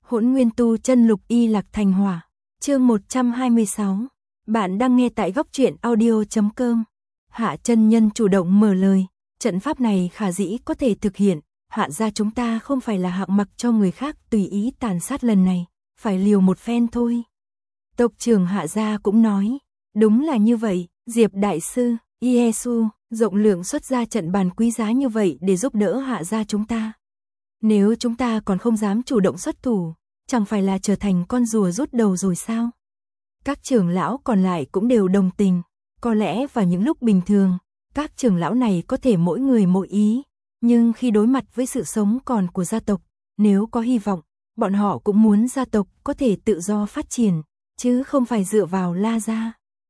Hỗn Nguyên Tu Chân Lục Y Lạc Thành Hỏa, chương 126. Bạn đang nghe tại góc truyện audio.com. Hạ chân nhân chủ động mở lời, trận pháp này khả dĩ có thể thực hiện, Hạ gia chúng ta không phải là hạng mặc cho người khác tùy ý tàn sát lần này, phải liều một phen thôi. Tộc trưởng Hạ gia cũng nói, đúng là như vậy, Diệp đại sư, Yesu, rộng lượng xuất ra trận bàn quý giá như vậy để giúp đỡ Hạ gia chúng ta. Nếu chúng ta còn không dám chủ động xuất thủ, chẳng phải là trở thành con rùa rút đầu rồi sao? Các trưởng lão còn lại cũng đều đồng tình, có lẽ vào những lúc bình thường, các trưởng lão này có thể mỗi người mỗi ý, nhưng khi đối mặt với sự sống còn của gia tộc, nếu có hy vọng, bọn họ cũng muốn gia tộc có thể tự do phát triển, chứ không phải dựa vào La gia.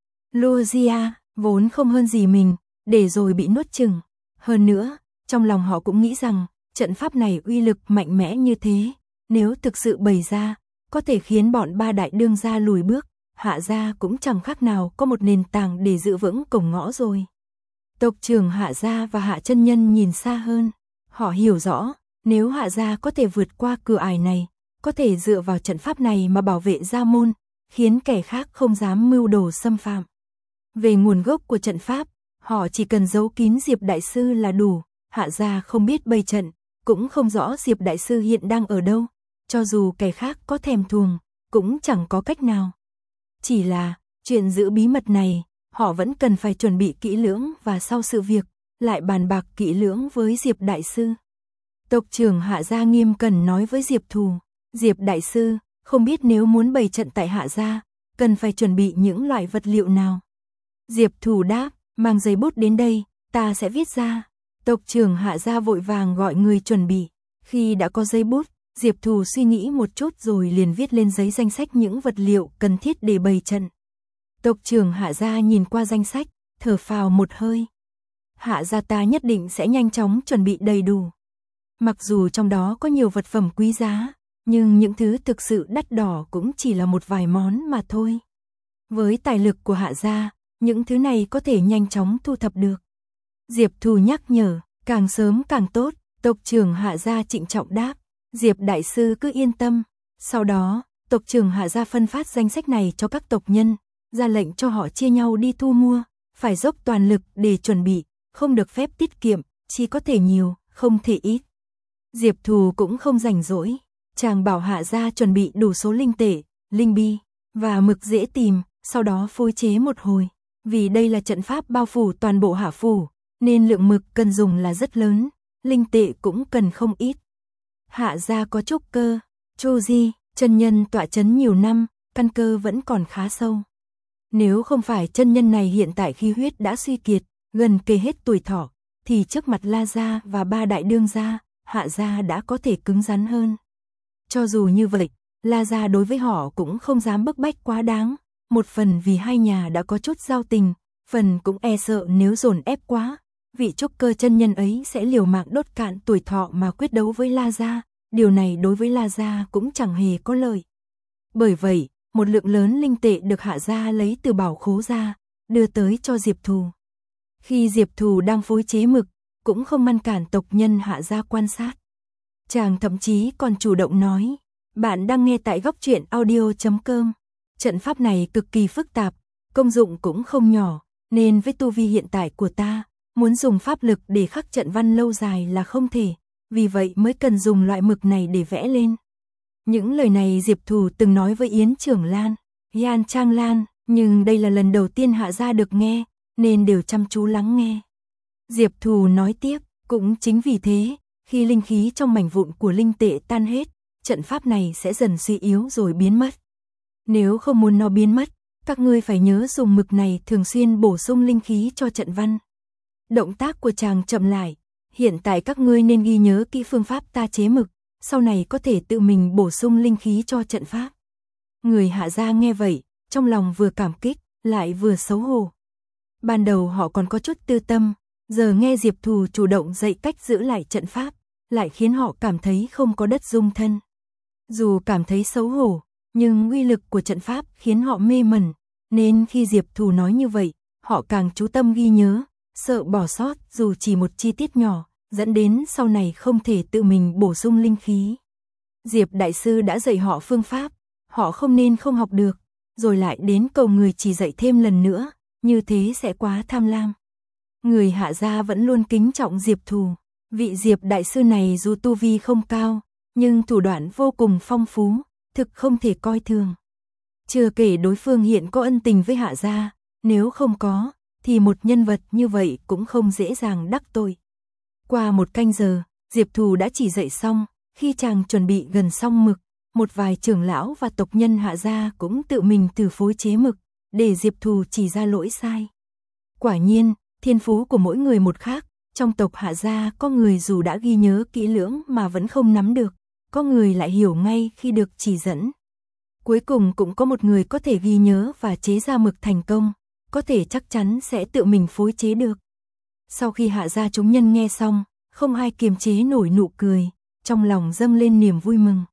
Lucia vốn không hơn gì mình, để rồi bị nuốt chửng. Hơn nữa, trong lòng họ cũng nghĩ rằng, trận pháp này uy lực mạnh mẽ như thế, nếu thực sự bày ra, có thể khiến bọn ba đại đương gia lùi bước, Hạ gia cũng chẳng khác nào có một nền tảng để giữ vững cổng ngõ rồi. Tộc trưởng Hạ gia và Hạ chân nhân nhìn xa hơn, họ hiểu rõ, nếu Hạ gia có thể vượt qua cửa ải này, có thể dựa vào trận pháp này mà bảo vệ gia môn, khiến kẻ khác không dám mưu đồ xâm phạm. Về nguồn gốc của trận pháp, họ chỉ cần giấu kín Diệp đại sư là đủ, Hạ gia không biết bày trận, cũng không rõ Diệp đại sư hiện đang ở đâu, cho dù kẻ khác có thèm thuồng, cũng chẳng có cách nào. Chỉ là, chuyện giữ bí mật này, họ vẫn cần phải chuẩn bị kỹ lưỡng và sau sự việc, lại bàn bạc kỹ lưỡng với Diệp đại sư. Tộc trưởng Hạ gia nghiêm cẩn nói với Diệp Thù, Diệp đại sư, không biết nếu muốn bày trận tại Hạ gia, cần phải chuẩn bị những loại vật liệu nào. Diệp Thù đáp, mang giấy bút đến đây, ta sẽ viết ra. Tộc trưởng Hạ gia vội vàng gọi người chuẩn bị, khi đã có giấy bút, Diệp Thù suy nghĩ một chút rồi liền viết lên giấy danh sách những vật liệu cần thiết để bày trận. Tộc trưởng Hạ gia nhìn qua danh sách, thở phào một hơi. Hạ gia ta nhất định sẽ nhanh chóng chuẩn bị đầy đủ. Mặc dù trong đó có nhiều vật phẩm quý giá, nhưng những thứ thực sự đắt đỏ cũng chỉ là một vài món mà thôi. Với tài lực của Hạ gia, những thứ này có thể nhanh chóng thu thập được. Diệp Thù nhắc nhở, càng sớm càng tốt, tộc trưởng Hạ gia trịnh trọng đáp, Diệp đại sư cứ yên tâm. Sau đó, tộc trưởng Hạ gia phân phát danh sách này cho các tộc nhân, ra lệnh cho họ chia nhau đi thu mua, phải dốc toàn lực để chuẩn bị, không được phép tiết kiệm, chỉ có thể nhiều, không thể ít. Diệp Thù cũng không rảnh rỗi, chàng bảo Hạ gia chuẩn bị đủ số linh tệ, linh bi và mực dễ tìm, sau đó phối chế một hồi, vì đây là trận pháp bao phủ toàn bộ Hạ phủ, nên lượng mực cần dùng là rất lớn, linh tệ cũng cần không ít. Hạ gia có trúc cơ, Chu Di, chân nhân tọa chấn nhiều năm, căn cơ vẫn còn khá sâu. Nếu không phải chân nhân này hiện tại khí huyết đã suy kiệt, gần kề hết tuổi thọ, thì trước mặt La gia và ba đại đương gia, Hạ gia đã có thể cứng rắn hơn. Cho dù như vậy, La gia đối với họ cũng không dám bức bách quá đáng, một phần vì hai nhà đã có chút giao tình, phần cũng e sợ nếu dồn ép quá, vị trúc cơ chân nhân ấy sẽ liều mạng đốt cạn tuổi thọ mà quyết đấu với La gia, điều này đối với La gia cũng chẳng hề có lợi. Bởi vậy, một lượng lớn linh tệ được Hạ gia lấy từ bảo khố ra, đưa tới cho Diệp Thù. Khi Diệp Thù đang phối chế mực, cũng không ngăn cản tộc nhân Hạ gia quan sát. Chàng thậm chí còn chủ động nói, bạn đang nghe tại góc truyện audio.com. Trận pháp này cực kỳ phức tạp, công dụng cũng không nhỏ, nên với tu vi hiện tại của ta, muốn dùng pháp lực để khắc trận văn lâu dài là không thể, vì vậy mới cần dùng loại mực này để vẽ lên. Những lời này Diệp Thù từng nói với Yến Trưởng Lan, Yan Trang Lan, nhưng đây là lần đầu tiên Hạ gia được nghe, nên đều chăm chú lắng nghe. Diệp Thù nói tiếp, cũng chính vì thế, khi linh khí trong mảnh vụn của linh tệ tan hết, trận pháp này sẽ dần suy yếu rồi biến mất. Nếu không muốn nó biến mất, các ngươi phải nhớ dùng mực này thường xuyên bổ sung linh khí cho trận văn. Động tác của chàng chậm lại, hiện tại các ngươi nên ghi nhớ kỹ phương pháp ta chế mực, sau này có thể tự mình bổ sung linh khí cho trận pháp. Người Hạ gia nghe vậy, trong lòng vừa cảm kích, lại vừa xấu hổ. Ban đầu họ còn có chút tư tâm, giờ nghe Diệp Thù chủ động dạy cách giữ lại trận pháp, lại khiến họ cảm thấy không có đất dung thân. Dù cảm thấy xấu hổ, nhưng uy lực của trận pháp khiến họ mê mẩn, nên khi Diệp Thù nói như vậy, họ càng chú tâm ghi nhớ, sợ bỏ sót dù chỉ một chi tiết nhỏ, dẫn đến sau này không thể tự mình bổ sung linh khí. Diệp đại sư đã dạy họ phương pháp, họ không nên không học được, rồi lại đến cầu người chỉ dạy thêm lần nữa, như thế sẽ quá tham lam. Người Hạ gia vẫn luôn kính trọng Diệp Thù, vị Diệp đại sư này dù tu vi không cao, nhưng thủ đoạn vô cùng phong phú, thực không thể coi thường. Chưa kể đối phương hiện có ân tình với Hạ gia, nếu không có, thì một nhân vật như vậy cũng không dễ dàng đắc tội. Qua 1 canh giờ, Diệp Thù đã chỉ dạy xong, khi chàng chuẩn bị gần xong mực, một vài trưởng lão và tộc nhân Hạ gia cũng tự mình thử phối chế mực, để Diệp Thù chỉ ra lỗi sai. Quả nhiên, thiên phú của mỗi người một khác, trong tộc Hạ gia có người dù đã ghi nhớ kỹ lưỡng mà vẫn không nắm được, có người lại hiểu ngay khi được chỉ dẫn. Cuối cùng cũng có một người có thể ghi nhớ và chế ra mực thành công, có thể chắc chắn sẽ tự mình phối chế được. Sau khi Hạ gia chúng nhân nghe xong, không ai kiềm chế nổi nụ cười, trong lòng dâng lên niềm vui mừng.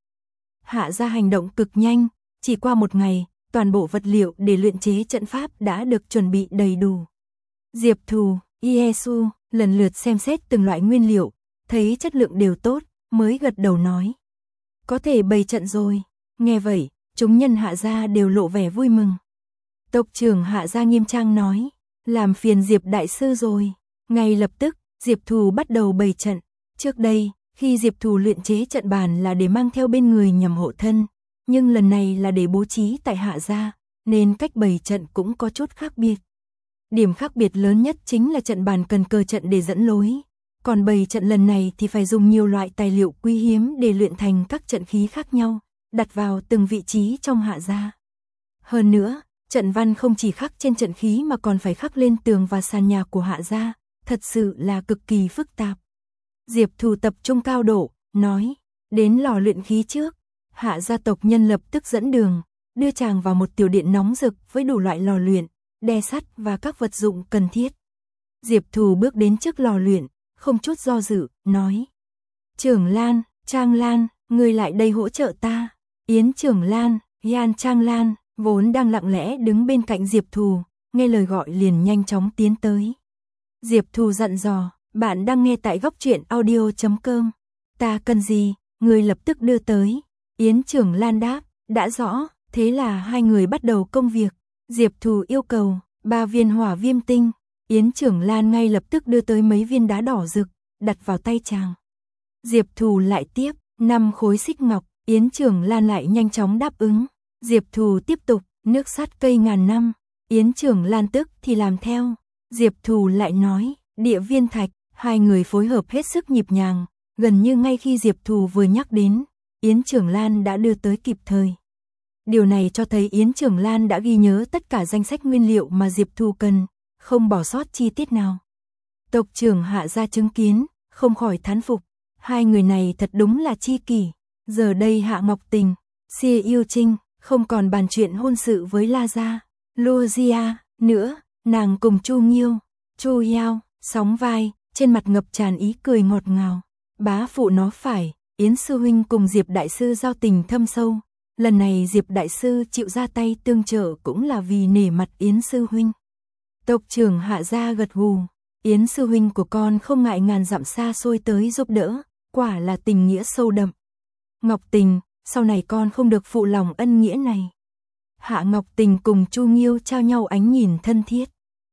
Hạ gia hành động cực nhanh, chỉ qua 1 ngày, toàn bộ vật liệu để luyện chế trận pháp đã được chuẩn bị đầy đủ. Diệp Thù, Iesu lần lượt xem xét từng loại nguyên liệu, thấy chất lượng đều tốt, mới gật đầu nói: có thể bày trận rồi. Nghe vậy, chúng nhân Hạ gia đều lộ vẻ vui mừng. Tộc trưởng Hạ gia nghiêm trang nói: làm phiền Diệp đại sư rồi. Ngay lập tức, Diệp Thù bắt đầu bày trận. Trước đây, khi Diệp Thù luyện chế trận bàn là để mang theo bên người nhằm hộ thân, nhưng lần này là để bố trí tại Hạ gia, nên cách bày trận cũng có chút khác biệt. Điểm khác biệt lớn nhất chính là trận bàn cần cờ trận để dẫn lối, còn bày trận lần này thì phải dùng nhiều loại tài liệu quý hiếm để luyện thành các trận khí khác nhau, đặt vào từng vị trí trong Hạ gia. Hơn nữa, trận văn không chỉ khắc trên trận khí mà còn phải khắc lên tường và sàn nhà của Hạ gia, thật sự là cực kỳ phức tạp. Diệp Thù tập trung cao độ, nói: đến lò luyện khí trước. Hạ gia tộc nhân lập tức dẫn đường, đưa chàng vào một tiểu điện nóng rực với đủ loại lò luyện, đe sắt và các vật dụng cần thiết. Diệp Thù bước đến trước lò luyện, không chút do dự, nói: Trưởng Lan, Trang Lan, ngươi lại đây hỗ trợ ta. Yến Trưởng Lan, Yan Trang Lan, vốn đang lặng lẽ đứng bên cạnh Diệp Thù, nghe lời gọi liền nhanh chóng tiến tới. Diệp Thù dặn dò: bạn đang nghe tại góc truyện audio.com. Ta cần gì, ngươi lập tức đưa tới. Yến Trưởng Lan đáp: đã rõ. Thế là hai người bắt đầu công việc. Diệp Thù yêu cầu 3 viên hỏa viêm tinh. Yến Trưởng Lan ngay lập tức đưa tới mấy viên đá đỏ rực, đặt vào tay chàng. Diệp Thù lại tiếp 5 khối xích ngọc. Yến Trưởng Lan lại nhanh chóng đáp ứng. Diệp Thù tiếp tục nước sắt cây ngàn năm. Yến Trưởng Lan tức thì làm theo. Diệp Thù lại nói địa viên thạch. Hai người phối hợp hết sức nhịp nhàng, gần như ngay khi Diệp Thù vừa nhắc đến, Yến Trưởng Lan đã đưa tới kịp thời. Điều này cho thấy Yến Trưởng Lan đã ghi nhớ tất cả danh sách nguyên liệu mà Diệp Thù cần, không bỏ sót chi tiết nào. Tộc trưởng Hạ gia chứng kiến, không khỏi thán phục, hai người này thật đúng là chi kỷ. Giờ đây Hạ Ngọc Tình, Xie Yêu Trinh không còn bàn chuyện hôn sự với La gia, Luogia nữa, nàng cùng Chu Nghiêu, Chu Yao sóng vai, trên mặt ngập tràn ý cười ngọt ngào. Bá phụ nó phải, Yến sư huynh cùng Diệp đại sư giao tình thâm sâu, lần này Diệp đại sư chịu ra tay tương trợ cũng là vì nể mặt Yến sư huynh. Tộc trưởng Hạ gia gật gù, Yến sư huynh của con không ngại ngàn dặm xa xôi tới giúp đỡ, quả là tình nghĩa sâu đậm. Ngọc Tình, sau này con không được phụ lòng ân nghĩa này. Hạ Ngọc Tình cùng Chu Nghiêu trao nhau ánh nhìn thân thiết.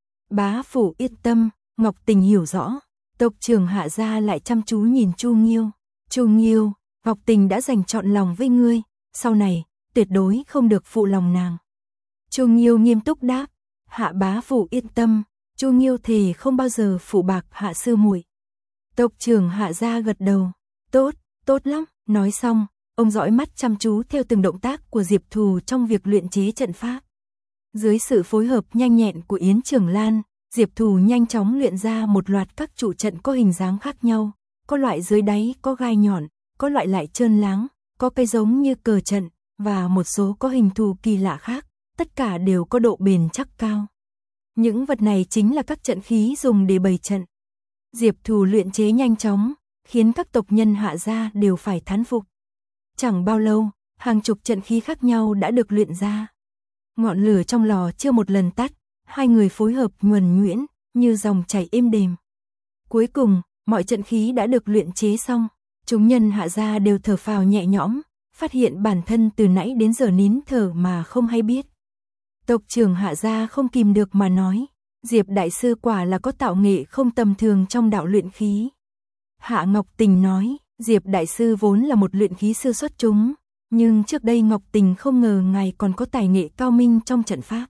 Bá phụ yên tâm, Ngọc Tình hiểu rõ. Tộc trưởng Hạ gia lại chăm chú nhìn Chu Nghiêu. Chu Nghiêu, Ngọc Tình đã dành trọn lòng với ngươi, sau này tuyệt đối không được phụ lòng nàng. Chu Nghiêu nghiêm túc đáp: Hạ bá phụ yên tâm, Chu Nghiêu thề không bao giờ phụ bạc Hạ sư muội. Tộc trưởng Hạ gia gật đầu. Tốt, tốt lắm. Nói xong, ông dõi mắt chăm chú theo từng động tác của Diệp Thù trong việc luyện chế trận pháp. Dưới sự phối hợp nhanh nhẹn của Yến Trưởng Lan, Diệp Thù nhanh chóng luyện ra một loạt các trụ trận có hình dáng khác nhau, có loại dưới đáy có gai nhọn, có loại lại trơn láng, có cái giống như cờ trận, và một số có hình thù kỳ lạ khác, tất cả đều có độ bền chắc cao. Những vật này chính là các trận khí dùng để bày trận. Diệp Thù luyện chế nhanh chóng, khiến các tộc nhân Hạ gia đều phải thán phục. Chẳng bao lâu, hàng chục trận khí khác nhau đã được luyện ra. Ngọn lửa trong lò chưa một lần tắt, hai người phối hợp nhuần nhuyễn, như dòng chảy êm đềm. Cuối cùng, mọi trận khí đã được luyện chế xong, chúng nhân Hạ gia đều thở phào nhẹ nhõm, phát hiện bản thân từ nãy đến giờ nín thở mà không hay biết. Tộc trưởng Hạ gia không kìm được mà nói, Diệp đại sư quả là có tạo nghệ không tầm thường trong đạo luyện khí. Hạ Ngọc Tình nói, Diệp đại sư vốn là một luyện khí sư xuất chúng, nhưng trước đây Ngọc Tình không ngờ ngài còn có tài nghệ cao minh trong trận pháp.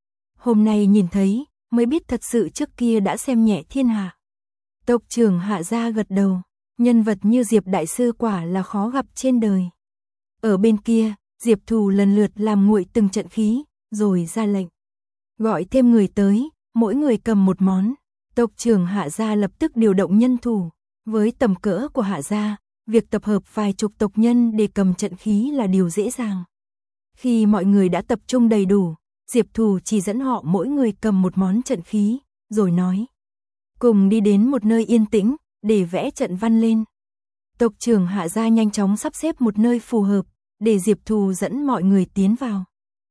Hôm nay nhìn thấy, mới biết thật sự trước kia đã xem nhẹ thiên hạ. Tộc trưởng Hạ gia gật đầu, nhân vật như Diệp đại sư quả là khó gặp trên đời. Ở bên kia, Diệp Thù lần lượt làm nguội từng trận khí, rồi ra lệnh. Gọi thêm người tới, mỗi người cầm một món. Tộc trưởng Hạ gia lập tức điều động nhân thủ. Với tầm cỡ của Hạ gia, việc tập hợp vài chục tộc nhân để cầm trận khí là điều dễ dàng. Khi mọi người đã tập trung đầy đủ, Diệp Thù chỉ dẫn họ mỗi người cầm một món trận khí, rồi nói. Cùng đi đến một nơi yên tĩnh, để vẽ trận văn lên. Tộc trưởng Hạ gia nhanh chóng sắp xếp một nơi phù hợp, để Diệp Thù dẫn mọi người tiến vào.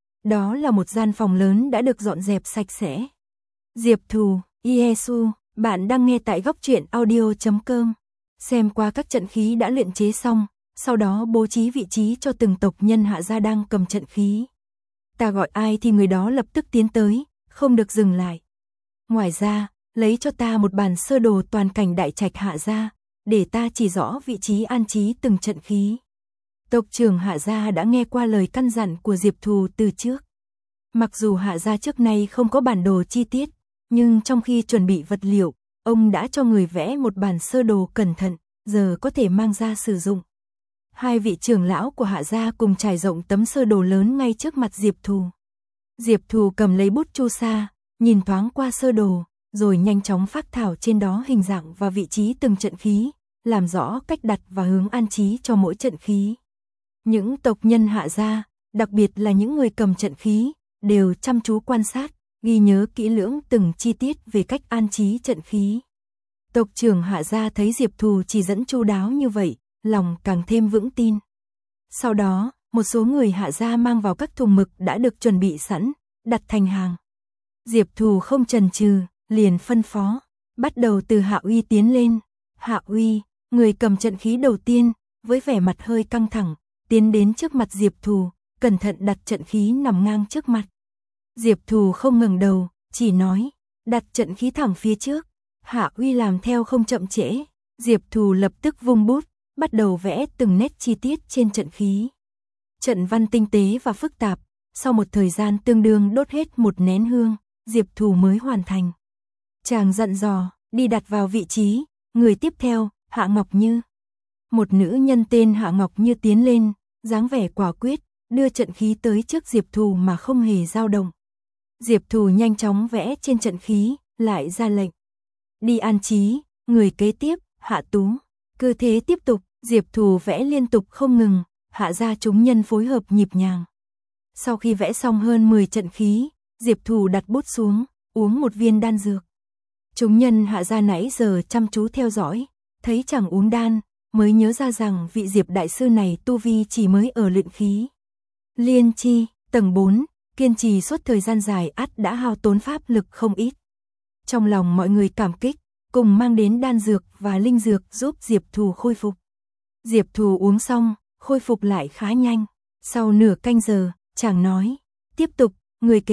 Đó là một gian phòng lớn đã được dọn dẹp sạch sẽ. Diệp Thù, Iesu, bạn đang nghe tại góc truyện audio.com. Xem qua các trận khí đã luyện chế xong, sau đó bố trí vị trí cho từng tộc nhân Hạ gia đang cầm trận khí. Ta gọi ai thì người đó lập tức tiến tới, không được dừng lại. Ngoài ra, lấy cho ta một bản sơ đồ toàn cảnh đại trạch Hạ gia, để ta chỉ rõ vị trí an trí từng trận khí. Tộc trưởng Hạ gia đã nghe qua lời căn dặn của Diệp Thù từ trước. Mặc dù Hạ gia trước nay không có bản đồ chi tiết, nhưng trong khi chuẩn bị vật liệu, ông đã cho người vẽ một bản sơ đồ cẩn thận, giờ có thể mang ra sử dụng. Hai vị trưởng lão của Hạ gia cùng trải rộng tấm sơ đồ lớn ngay trước mặt Diệp Thù. Diệp Thù cầm lấy bút chu sa, nhìn thoáng qua sơ đồ, rồi nhanh chóng phác thảo trên đó hình dạng và vị trí từng trận khí, làm rõ cách đặt và hướng an trí cho mỗi trận khí. Những tộc nhân Hạ gia, đặc biệt là những người cầm trận khí, đều chăm chú quan sát, ghi nhớ kỹ lưỡng từng chi tiết về cách an trí trận khí. Tộc trưởng Hạ gia thấy Diệp Thù chỉ dẫn chu đáo như vậy, lòng càng thêm vững tin. Sau đó, một số người Hạ gia mang vào các thùng mực đã được chuẩn bị sẵn, đặt thành hàng. Diệp Thù không chần chừ, liền phân phó, bắt đầu từ Hạ Uy tiến lên. Hạ Uy, người cầm trận khí đầu tiên, với vẻ mặt hơi căng thẳng, tiến đến trước mặt Diệp Thù, cẩn thận đặt trận khí nằm ngang trước mặt. Diệp Thù không ngẩng đầu, chỉ nói, đặt trận khí thẳng phía trước. Hạ Uy làm theo không chậm trễ, Diệp Thù lập tức vung bút, bắt đầu vẽ từng nét chi tiết trên trận khí. Trận văn tinh tế và phức tạp, sau một thời gian tương đương đốt hết một nén hương, Diệp Thù mới hoàn thành. Chàng dặn dò, đi đặt vào vị trí, người tiếp theo, Hạ Ngọc Như. Một nữ nhân tên Hạ Ngọc Như tiến lên, dáng vẻ quả quyết, đưa trận khí tới trước Diệp Thù mà không hề dao động. Diệp Thù nhanh chóng vẽ trên trận khí, lại ra lệnh. Đi an trí, người kế tiếp, Hạ Tú. Cứ thế tiếp tục, Diệp Thù vẽ liên tục không ngừng, Hạ gia chúng nhân phối hợp nhịp nhàng. Sau khi vẽ xong hơn 10 trận khí, Diệp Thù đặt bút xuống, uống một viên đan dược. Chúng nhân Hạ gia nãy giờ chăm chú theo dõi, thấy chàng uống đan, mới nhớ ra rằng vị Diệp đại sư này tu vi chỉ mới ở luyện khí. Liên chi, tầng 4, kiên trì suốt thời gian dài ắt đã hao tốn pháp lực không ít. Trong lòng mọi người cảm kích, cùng mang đến đan dược và linh dược giúp Diệp Thù khôi phục. Diệp Thù uống xong, khôi phục lại khá nhanh. Sau nửa canh giờ, chàng nói, tiếp tục, người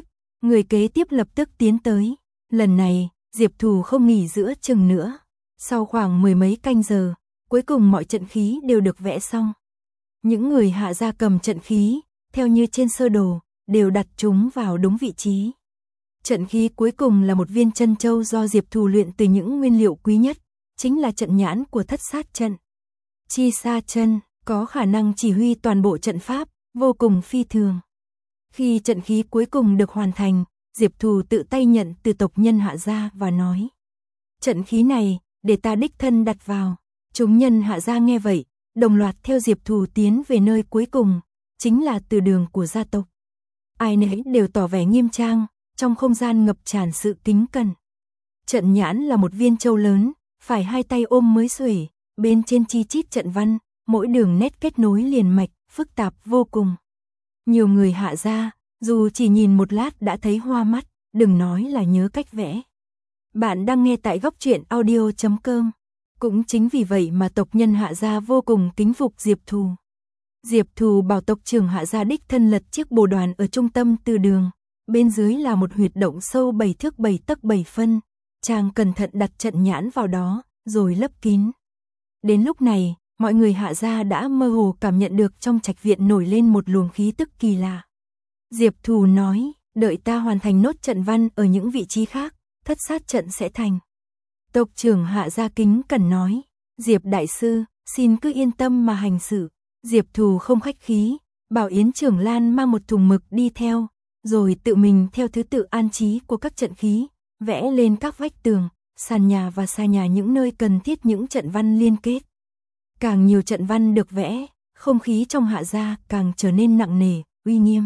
kế tiếp lập tức tiến tới. Lần này, Diệp Thù không nghỉ giữa chừng nữa. Sau khoảng 10 mấy canh giờ, cuối cùng mọi trận khí đều được vẽ xong. Những người Hạ gia cầm trận khí, theo như trên sơ đồ, đều đặt chúng vào đúng vị trí. Trận khí cuối cùng là một viên chân châu do Diệp Thù luyện từ những nguyên liệu quý nhất, chính là trận nhãn của Thất Sát Trận. Chi Sa Chân có khả năng chỉ huy toàn bộ trận pháp, vô cùng phi thường. Khi trận khí cuối cùng được hoàn thành, Diệp Thù tự tay nhận từ tộc nhân Hạ gia và nói: "Trận khí này, để ta đích thân đặt vào." Chúng nhân Hạ gia nghe vậy, đồng loạt theo Diệp Thù tiến về nơi cuối cùng, chính là từ đường của gia tộc. Ai nấy đều tỏ vẻ nghiêm trang, trong không gian ngập tràn sự kính cẩn. Trận nhãn là một viên châu lớn, phải hai tay ôm mới xuể, bên trên chi chít trận văn, mỗi đường nét kết nối liền mạch, phức tạp vô cùng. Nhiều người Hạ gia, dù chỉ nhìn một lát đã thấy hoa mắt, đừng nói là nhớ cách vẽ. Bạn đang nghe tại góc truyện audio.com. Cũng chính vì vậy mà tộc nhân Hạ gia vô cùng kính phục Diệp Thù. Diệp Thù bảo tộc trưởng Hạ gia đích thân lật chiếc bồ đoàn ở trung tâm từ đường, bên dưới là một huyệt động sâu 7 thước 7 tấc 7 phân, chàng cẩn thận đặt trận nhãn vào đó, rồi lấp kín. Đến lúc này, mọi người Hạ gia đã mơ hồ cảm nhận được trong trạch viện nổi lên một luồng khí tức kỳ lạ. Diệp Thù nói, đợi ta hoàn thành nốt trận văn ở những vị trí khác, thất sát trận sẽ thành. Tộc trưởng Hạ gia kính cẩn nói, Diệp đại sư, xin cứ yên tâm mà hành sự. Diệp Thù không khách khí, bảo Yến Trưởng Lan mang một thùng mực đi theo, rồi tự mình theo thứ tự an trí của các trận khí, vẽ lên các vách tường, sàn nhà và xa nhà những nơi cần thiết những trận văn liên kết. Càng nhiều trận văn được vẽ, không khí trong Hạ gia càng trở nên nặng nề, uy nghiêm.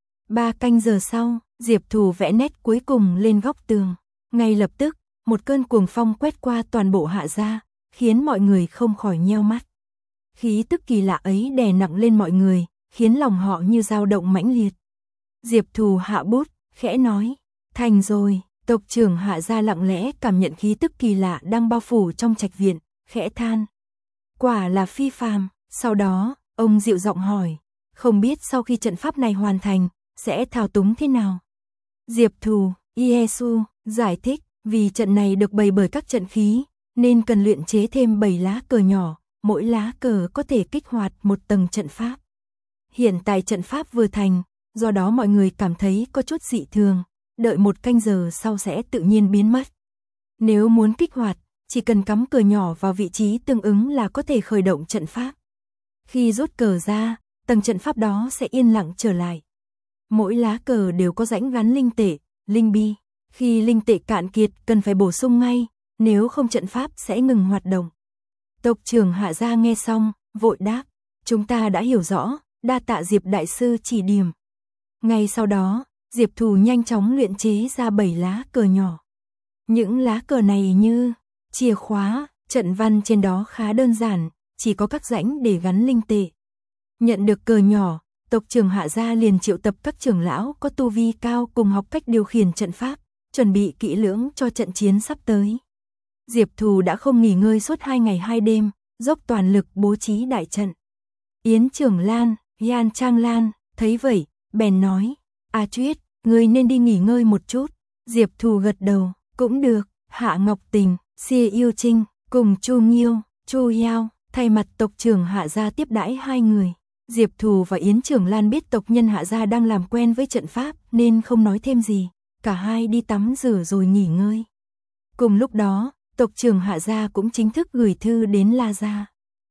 3 canh giờ sau, Diệp Thù vẽ nét cuối cùng lên góc tường. Ngay lập tức, một cơn cuồng phong quét qua toàn bộ Hạ gia, khiến mọi người không khỏi nheo mắt. Khí tức kỳ lạ ấy đè nặng lên mọi người, khiến lòng họ như dao động mãnh liệt. Diệp Thù hạ bút, khẽ nói, thành rồi. Tộc trưởng Hạ gia lặng lẽ cảm nhận khí tức kỳ lạ đang bao phủ trong trạch viện, khẽ than. Quả là phi phàm. Sau đó, ông dịu giọng hỏi, không biết sau khi trận pháp này hoàn thành, sẽ thao túng thế nào? Diệp Thù, Iesu, giải thích, vì trận này được bày bởi các trận khí, nên cần luyện chế thêm 7 lá cờ nhỏ, mỗi lá cờ có thể kích hoạt một tầng trận pháp. Hiện tại trận pháp vừa thành, do đó mọi người cảm thấy có chút dị thường, đợi 1 canh giờ sau sẽ tự nhiên biến mất. Nếu muốn kích hoạt, chỉ cần cắm cờ nhỏ vào vị trí tương ứng là có thể khởi động trận pháp. Khi rút cờ ra, tầng trận pháp đó sẽ yên lặng trở lại. Mỗi lá cờ đều có rãnh gắn linh tệ, linh bi. Khi linh tệ cạn kiệt cần phải bổ sung ngay, nếu không trận pháp sẽ ngừng hoạt động. Tộc trưởng Hạ gia nghe xong, vội đáp, chúng ta đã hiểu rõ, đa tạ Diệp đại sư chỉ điểm. Ngay sau đó, Diệp Thù nhanh chóng luyện chế ra 7 lá cờ nhỏ. Những lá cờ này như chìa khóa, trận văn trên đó khá đơn giản, chỉ có các rãnh để gắn linh tệ. Nhận được cờ nhỏ, tộc trưởng Hạ gia liền triệu tập các trưởng lão có tu vi cao cùng học cách điều khiển trận pháp, chuẩn bị kỹ lưỡng cho trận chiến sắp tới. Diệp Thù đã không nghỉ ngơi suốt 2 ngày 2 đêm, dốc toàn lực bố trí đại trận. Yến Trưởng Lan, Yan Trang Lan, thấy vậy, bèn nói, A Chuyết, ngươi nên đi nghỉ ngơi một chút. Diệp Thù gật đầu, cũng được. Hạ Ngọc Tình, Xie Yêu Trinh, cùng Chu Nghiêu, Chu Yao, thay mặt tộc trưởng Hạ gia tiếp đãi 2 người. Diệp Thù và Yến Trưởng Lan biết tộc nhân Hạ gia đang làm quen với trận pháp nên không nói thêm gì, cả hai đi tắm rửa rồi nghỉ ngơi. Cùng lúc đó, tộc trưởng Hạ gia cũng chính thức gửi thư đến La gia.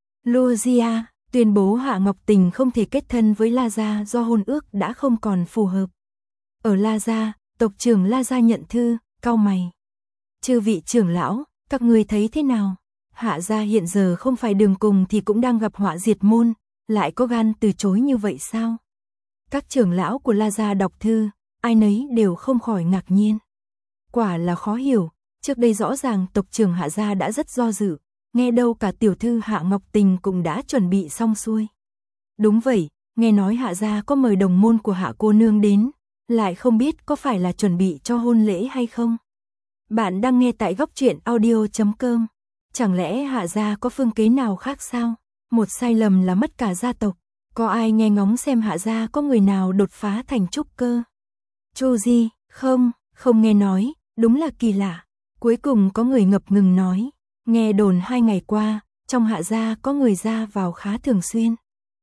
Luogia tuyên bố Hạ Ngọc Tình không thể kết thân với La gia do hôn ước đã không còn phù hợp. Ở La gia, tộc trưởng La gia nhận thư, cau mày. Chư vị trưởng lão, các ngươi thấy thế nào? Hạ gia hiện giờ không phải đường cùng thì cũng đang gặp họa diệt môn, lại có gan từ chối như vậy sao? Các trưởng lão của La gia đọc thư, ai nấy đều không khỏi ngạc nhiên. Quả là khó hiểu, trước đây rõ ràng tộc trưởng Hạ gia đã rất do dự, nghe đâu cả tiểu thư Hạ Ngọc Tình cũng đã chuẩn bị xong xuôi. Đúng vậy, nghe nói Hạ gia có mời đồng môn của Hạ cô nương đến, lại không biết có phải là chuẩn bị cho hôn lễ hay không. Bạn đang nghe tại góc truyện audio.com. Chẳng lẽ Hạ gia có phương kế nào khác sao? Một sai lầm là mất cả gia tộc. Có ai nghe ngóng xem Hạ gia có người nào đột phá thành trúc cơ? Chu Di, không nghe nói, đúng là kỳ lạ. Cuối cùng có người ngập ngừng nói, nghe đồn 2 ngày qua, trong Hạ gia có người ra vào khá thường xuyên.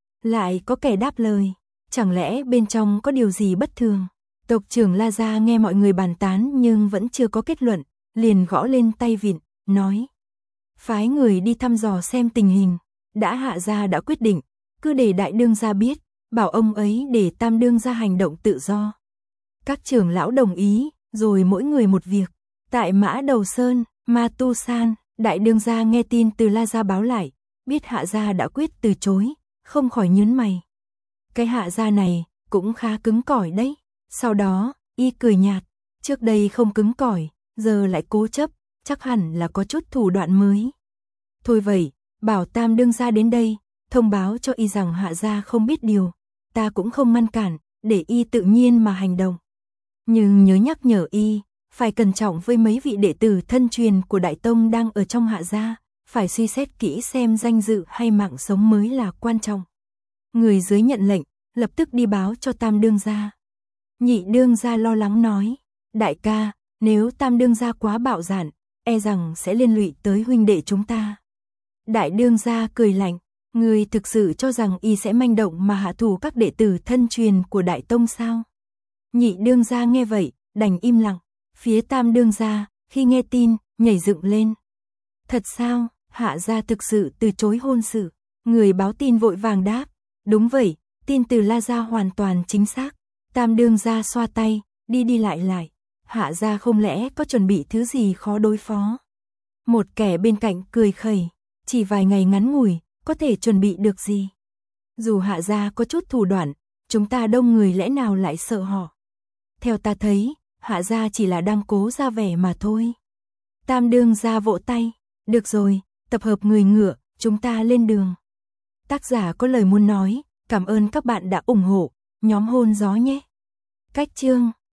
Lại có kẻ đáp lời, chẳng lẽ bên trong có điều gì bất thường? Tộc trưởng La gia nghe mọi người bàn tán nhưng vẫn chưa có kết luận, liền gõ lên tay vịn, nói, phái người đi thăm dò xem tình hình. Đã Hạ gia đã quyết định, cứ để đại đương gia biết, bảo ông ấy để tam đương gia hành động tự do. Các trưởng lão đồng ý, rồi mỗi người một việc. Tại Mã Đầu Sơn, Ma Tu San, đại đương gia nghe tin từ La gia báo lại, biết Hạ gia đã quyết từ chối, không khỏi nhướng mày. Cái Hạ gia này cũng khá cứng cỏi đấy. Sau đó, y cười nhạt, trước đây không cứng cỏi, giờ lại cố chấp, chắc hẳn là có chút thủ đoạn mới. Thôi vậy, bảo tam đương gia đến đây, thông báo cho y rằng Hạ gia không biết điều, ta cũng không ngăn cản, để y tự nhiên mà hành động. Nhưng nhớ nhắc nhở y, phải cẩn trọng với mấy vị đệ tử thân truyền của Đại Tông đang ở trong Hạ gia, phải suy xét kỹ xem danh dự hay mạng sống mới là quan trọng. Người dưới nhận lệnh, lập tức đi báo cho Tam đương gia. Nhị đương gia lo lắng nói, đại ca, nếu Tam đương gia quá bạo dạn, e rằng sẽ liên lụy tới huynh đệ chúng ta. Đại đương gia cười lạnh, người thực sự cho rằng y sẽ manh động mà hạ thủ các đệ tử thân truyền của Đại Tông sao? Nhị đương gia nghe vậy, đành im lặng. Phía Tam đương gia, khi nghe tin, nhảy dựng lên. Thật sao, Hạ gia thực sự từ chối hôn sự? Người báo tin vội vàng đáp, đúng vậy, tin từ La gia hoàn toàn chính xác. Tam đương gia xoa tay, đi lại. Hạ gia không lẽ có chuẩn bị thứ gì khó đối phó? Một kẻ bên cạnh cười khẩy, chỉ vài ngày ngắn ngủi, có thể chuẩn bị được gì? Dù Hạ gia có chút thủ đoạn, chúng ta đông người lẽ nào lại sợ họ? Theo ta thấy, Hạ gia chỉ là đang cố ra vẻ mà thôi. Tam đương gia vỗ tay, được rồi, tập hợp người ngựa, chúng ta lên đường. Tác giả có lời muốn nói, cảm ơn các bạn đã ủng hộ, nhóm hôn gió nhé. Cách chương